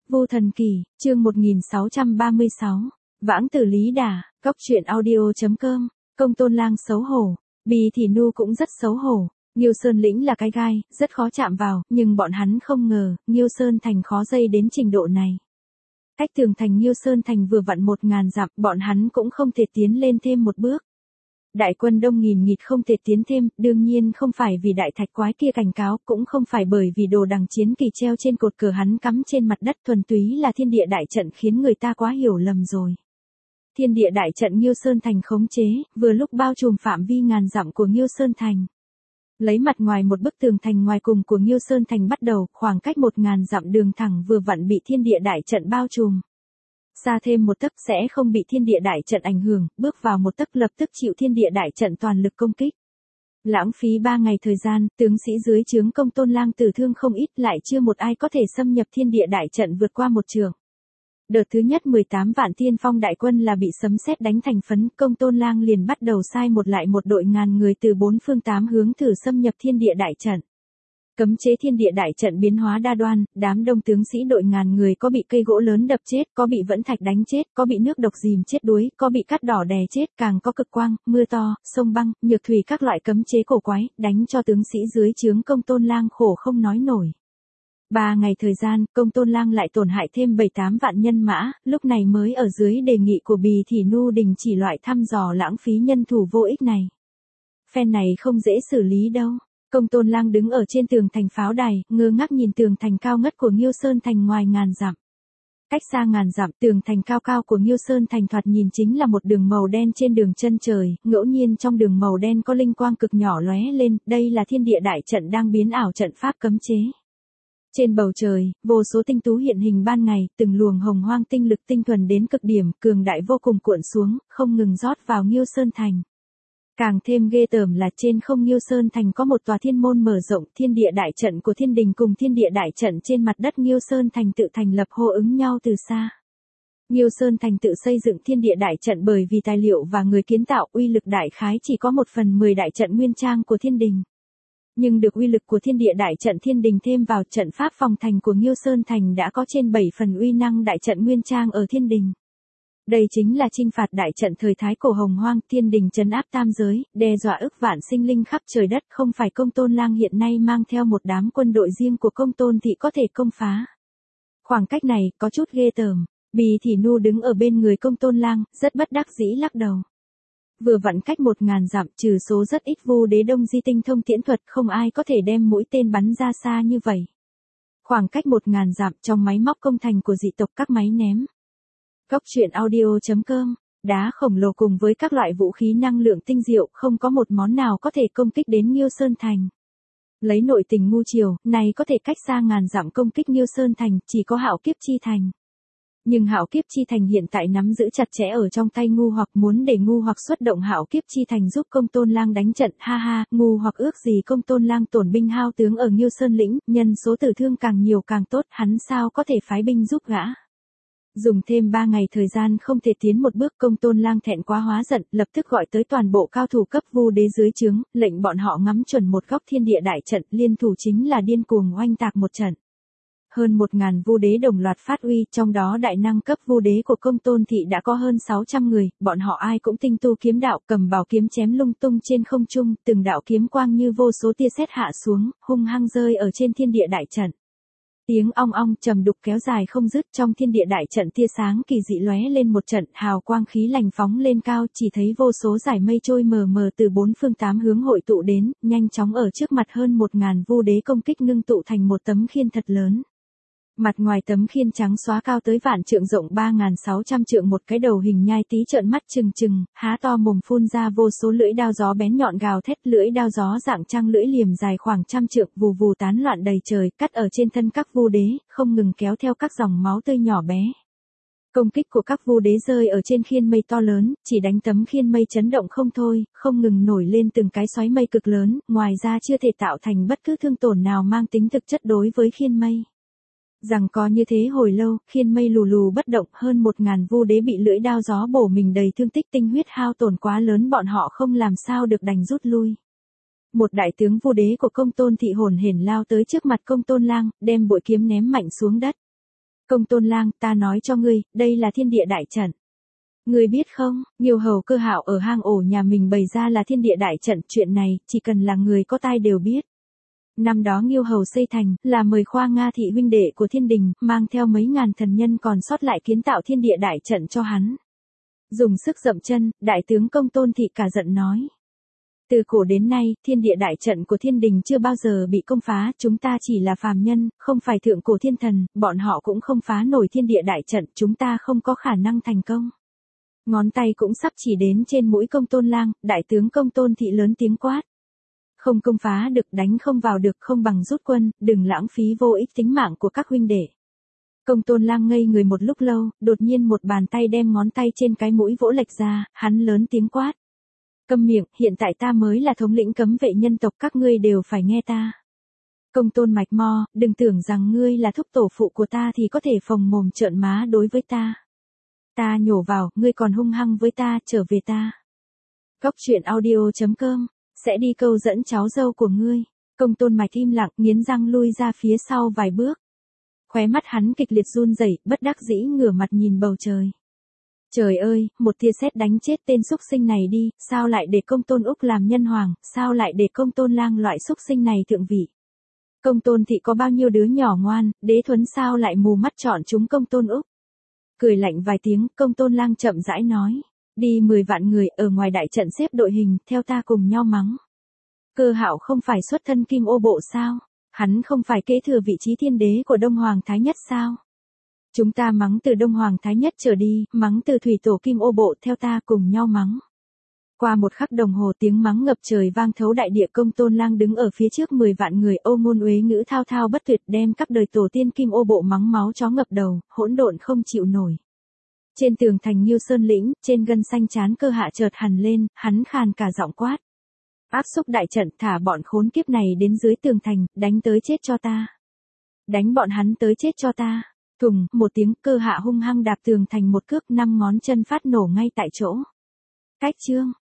Vu Thần Kỳ, chương 1636, Vãng Tử Lý Đà, Cóc truyện audio.com, Công Tôn Lang xấu hổ, Bì Thị Nu cũng rất xấu hổ. Nghiêu Sơn lĩnh là cái gai, rất khó chạm vào, nhưng bọn hắn không ngờ, Nghiêu Sơn thành khó dây đến trình độ này. Cách tường thành Nghiêu Sơn thành vừa vặn 1000 dặm, bọn hắn cũng không thể tiến lên thêm một bước. Đại quân đông nghìn nghịt không thể tiến thêm, đương nhiên không phải vì đại thạch quái kia cảnh cáo, cũng không phải bởi vì đồ đằng chiến kỳ treo trên cột cờ hắn cắm trên mặt đất, thuần túy là thiên địa đại trận khiến người ta quá hiểu lầm rồi. Thiên địa đại trận Nghiêu Sơn thành khống chế, vừa lúc bao trùm phạm vi ngàn dặm của Nghiêu Sơn thành. Lấy mặt ngoài một bức tường thành ngoài cùng của Nghiêu Sơn thành bắt đầu, khoảng cách 1000 dặm đường thẳng vừa vặn bị thiên địa đại trận bao trùm. Xa thêm một tấc sẽ không bị thiên địa đại trận ảnh hưởng, bước vào một tấc lập tức chịu thiên địa đại trận toàn lực công kích. Lãng phí 3 ngày thời gian, tướng sĩ dưới trướng Công Tôn Lang tử thương không ít, lại chưa một ai có thể xâm nhập thiên địa đại trận vượt qua một trường. Đợt thứ nhất 18 vạn tiên phong đại quân là bị sấm sét đánh thành phấn, Công Tôn Lang liền bắt đầu sai một lại một đội ngàn người từ 4 phương 8 hướng thử xâm nhập thiên địa đại trận. Cấm chế thiên địa đại trận biến hóa đa đoan, đám đông tướng sĩ đội ngàn người có bị cây gỗ lớn đập chết, có bị vẫn thạch đánh chết, có bị nước độc dìm chết đuối, có bị cắt đỏ đè chết, càng có cực quang, mưa to, sông băng, nhược thủy các loại cấm chế cổ quái, đánh cho tướng sĩ dưới trướng Công Tôn Lang khổ không nói nổi. 3 ngày thời gian, Công Tôn Lang lại tổn hại thêm 7-8 vạn nhân mã, lúc này mới ở dưới đề nghị của Bì Thị Nu đình chỉ loại thăm dò lãng phí nhân thủ vô ích này. Phen này không dễ xử lý đâu. Công Tôn Lang đứng ở trên tường thành pháo đài, ngơ ngác nhìn tường thành cao ngất của Nghiêu Sơn thành ngoài ngàn dặm. Cách xa ngàn dặm, tường thành cao cao của Nghiêu Sơn thành thoạt nhìn chính là một đường màu đen trên đường chân trời, ngẫu nhiên trong đường màu đen có linh quang cực nhỏ lóe lên, đây là thiên địa đại trận đang biến ảo trận pháp cấm chế. Trên bầu trời, vô số tinh tú hiện hình ban ngày, từng luồng hồng hoang tinh lực tinh thuần đến cực điểm, cường đại vô cùng cuộn xuống, không ngừng rót vào Nghiêu Sơn thành. Càng thêm ghê tởm là trên không Nghiêu Sơn thành có một tòa thiên môn mở rộng, thiên địa đại trận của thiên đình cùng thiên địa đại trận trên mặt đất Nghiêu Sơn thành tự thành lập hô ứng nhau từ xa. Nghiêu Sơn thành tự xây dựng thiên địa đại trận bởi vì tài liệu và người kiến tạo uy lực đại khái chỉ có 1/10 đại trận nguyên trang của thiên đình. Nhưng được uy lực của thiên địa đại trận thiên đình thêm vào trận pháp phòng thành của Nghiêu Sơn thành đã có trên 7 phần uy năng đại trận nguyên trang ở thiên đình. Đây chính là chinh phạt đại trận thời thái cổ hồng hoang, thiên đình trấn áp tam giới, đe dọa ức vạn sinh linh khắp trời đất, không phải Công Tôn Lang hiện nay mang theo một đám quân đội riêng của Công Tôn thị có thể công phá. Khoảng cách này có chút ghê tởm. Bì Thị Nu đứng ở bên người Công Tôn Lang, rất bất đắc dĩ lắc đầu. Vừa vặn cách 1000 dặm, trừ số rất ít Vu Đế Đông Di tinh thông tiễn thuật, không ai có thể đem mũi tên bắn ra xa như vậy. Khoảng cách 1000 dặm trong máy móc công thành của dị tộc các máy ném. Cóc truyện audio.com, đá khổng lồ cùng với các loại vũ khí năng lượng tinh diệu, không có một món nào có thể công kích đến Nghiêu Sơn thành. Lấy nội tình ngu triều, này có thể cách xa ngàn dặm công kích Nghiêu Sơn thành, chỉ có Hạo Kiếp Chi thành. Nhưng Hạo Kiếp Chi thành hiện tại nắm giữ chặt chẽ ở trong tay Ngu Hoặc, muốn để Ngu Hoặc xuất động Hạo Kiếp Chi thành giúp Công Tôn Lang đánh trận, ha ha, Ngu Hoặc ước gì Công Tôn Lang tổn binh hao tướng ở Nghiêu Sơn lĩnh, nhân số tử thương càng nhiều càng tốt, hắn sao có thể phái binh giúp gã. Dùng thêm 3 ngày thời gian không thể tiến một bước, Công Tôn Lang thẹn quá hóa giận, lập tức gọi tới toàn bộ cao thủ cấp Vu Đế dưới trướng, lệnh bọn họ ngắm chuẩn một góc thiên địa đại trận, liên thủ chính là điên cuồng oanh tạc một trận. Hơn 1000 Vu Đế đồng loạt phát uy, trong đó đại năng cấp Vu Đế của Công Tôn thị đã có hơn 600 người, bọn họ ai cũng tinh tu kiếm đạo, cầm bảo kiếm chém lung tung trên không trung, từng đạo kiếm quang như vô số tia sét hạ xuống, hung hăng rơi ở trên thiên địa đại trận. Tiếng ong ong trầm đục kéo dài không dứt, trong thiên địa đại trận tia sáng kỳ dị lóe lên một trận, hào quang khí lành phóng lên cao, chỉ thấy vô số dải mây trôi mờ mờ từ 4 phương 8 hướng hội tụ đến, nhanh chóng ở trước mặt hơn 1000 Vu Đế công kích ngưng tụ thành một tấm khiên thật lớn. Mặt ngoài tấm khiên trắng xóa cao tới vạn trượng, rộng 3600 trượng, một cái đầu hình nhai tí trợn mắt trừng trừng, há to mồm phun ra vô số lưỡi đao gió bén nhọn gào thét, lưỡi đao gió dạng trăng lưỡi liềm dài khoảng 100 trượng, vù vù tán loạn đầy trời, cắt ở trên thân các Vu Đế, không ngừng kéo theo các dòng máu tươi nhỏ bé. Công kích của các Vu Đế rơi ở trên khiên mây to lớn, chỉ đánh tấm khiên mây chấn động không thôi, không ngừng nổi lên từng cái xoáy mây cực lớn, ngoài ra chưa thể tạo thành bất cứ thương tổn nào mang tính thực chất đối với khiên mây. Rằng có như thế hồi lâu, khiên mây lù lù bất động, hơn 1000 Vu Đế bị lưỡi đao gió bổ mình đầy thương tích, tinh huyết hao tổn quá lớn, bọn họ không làm sao được đành rút lui. Một đại tướng Vu Đế của Công Tôn thị hồn hển lao tới trước mặt Công Tôn Lang, đem bội kiếm ném mạnh xuống đất. Công Tôn Lang, ta nói cho ngươi, đây là thiên địa đại trận. Ngươi biết không, Nghiêu hầu Cơ Hạo ở hang ổ nhà mình bày ra là thiên địa đại trận, chuyện này, chỉ cần là người có tai đều biết. Năm đó Nghiêu hầu xây thành, là mời Khoa Nga thị huynh đệ của thiên đình, mang theo mấy ngàn thần nhân còn sót lại kiến tạo thiên địa đại trận cho hắn. Dùng sức dậm chân, đại tướng Công Tôn thị cả giận nói. Từ cổ đến nay, thiên địa đại trận của thiên đình chưa bao giờ bị công phá, chúng ta chỉ là phàm nhân, không phải thượng cổ thiên thần, bọn họ cũng không phá nổi thiên địa đại trận, chúng ta không có khả năng thành công. Ngón tay cũng sắp chỉ đến trên mũi Công Tôn Lang, đại tướng Công Tôn thị lớn tiếng quát. Không công phá được, đánh không vào được, không bằng rút quân, đừng lãng phí vô ích tính mạng của các huynh đệ. Công Tôn Lang ngây người một lúc lâu, đột nhiên một bàn tay đem ngón tay trên cái mũi vỗ lệch ra, hắn lớn tiếng quát. Câm miệng, hiện tại ta mới là thống lĩnh cấm vệ nhân tộc, các ngươi đều phải nghe ta. Công Tôn Mạch Mo, đừng tưởng rằng ngươi là thúc tổ phụ của ta thì có thể phồng mồm trợn má đối với ta. Ta nhổ vào, ngươi còn hung hăng với ta, trở về ta. Góc truyện audio.com, sẽ đi câu dẫn cháu dâu của ngươi. Công Tôn Mạch im lặng, nghiến răng lui ra phía sau vài bước. Khóe mắt hắn kịch liệt run rẩy, bất đắc dĩ ngửa mặt nhìn bầu trời. Trời ơi, một tia sét đánh chết tên xúc sinh này đi, sao lại để Công Tôn Úc làm nhân hoàng, sao lại để Công Tôn Lang loại xúc sinh này thượng vị. Công Tôn thị có bao nhiêu đứa nhỏ ngoan, Đế Thuấn sao lại mù mắt chọn chúng Công Tôn Úc. Cười lạnh vài tiếng, Công Tôn Lang chậm rãi nói, đi 10 vạn người ở ngoài đại trận xếp đội hình, theo ta cùng nhau mắng. Cơ Hạo không phải xuất thân Kim Ô Bộ sao? Hắn không phải kế thừa vị trí thiên đế của Đông Hoàng Thái Nhất sao? Chúng ta mắng từ Đông Hoàng Thái Nhất trở đi, mắng từ thủy tổ Kim Ô Bộ, theo ta cùng nhau mắng. Qua một khắc đồng hồ tiếng mắng ngập trời vang thấu đại địa. Công Tôn Lang đứng ở phía trước 10 vạn người, ô ngôn uế ngữ thao thao bất tuyệt, đem các đời tổ tiên Kim Ô Bộ mắng máu chó ngập đầu, hỗn độn không chịu nổi. Trên tường thành Nghiêu Sơn lĩnh, trên gân xanh trán Cơ Hạ chợt hằn lên, hắn khàn cả giọng quát. Áp xúc đại trận, thả bọn khốn kiếp này đến dưới tường thành, đánh tới chết cho ta. Đánh bọn hắn tới chết cho ta. Thùng, một tiếng, Cơ Hạ hung hăng đạp tường thành một cước, 5 ngón chân phát nổ ngay tại chỗ. Cách chương.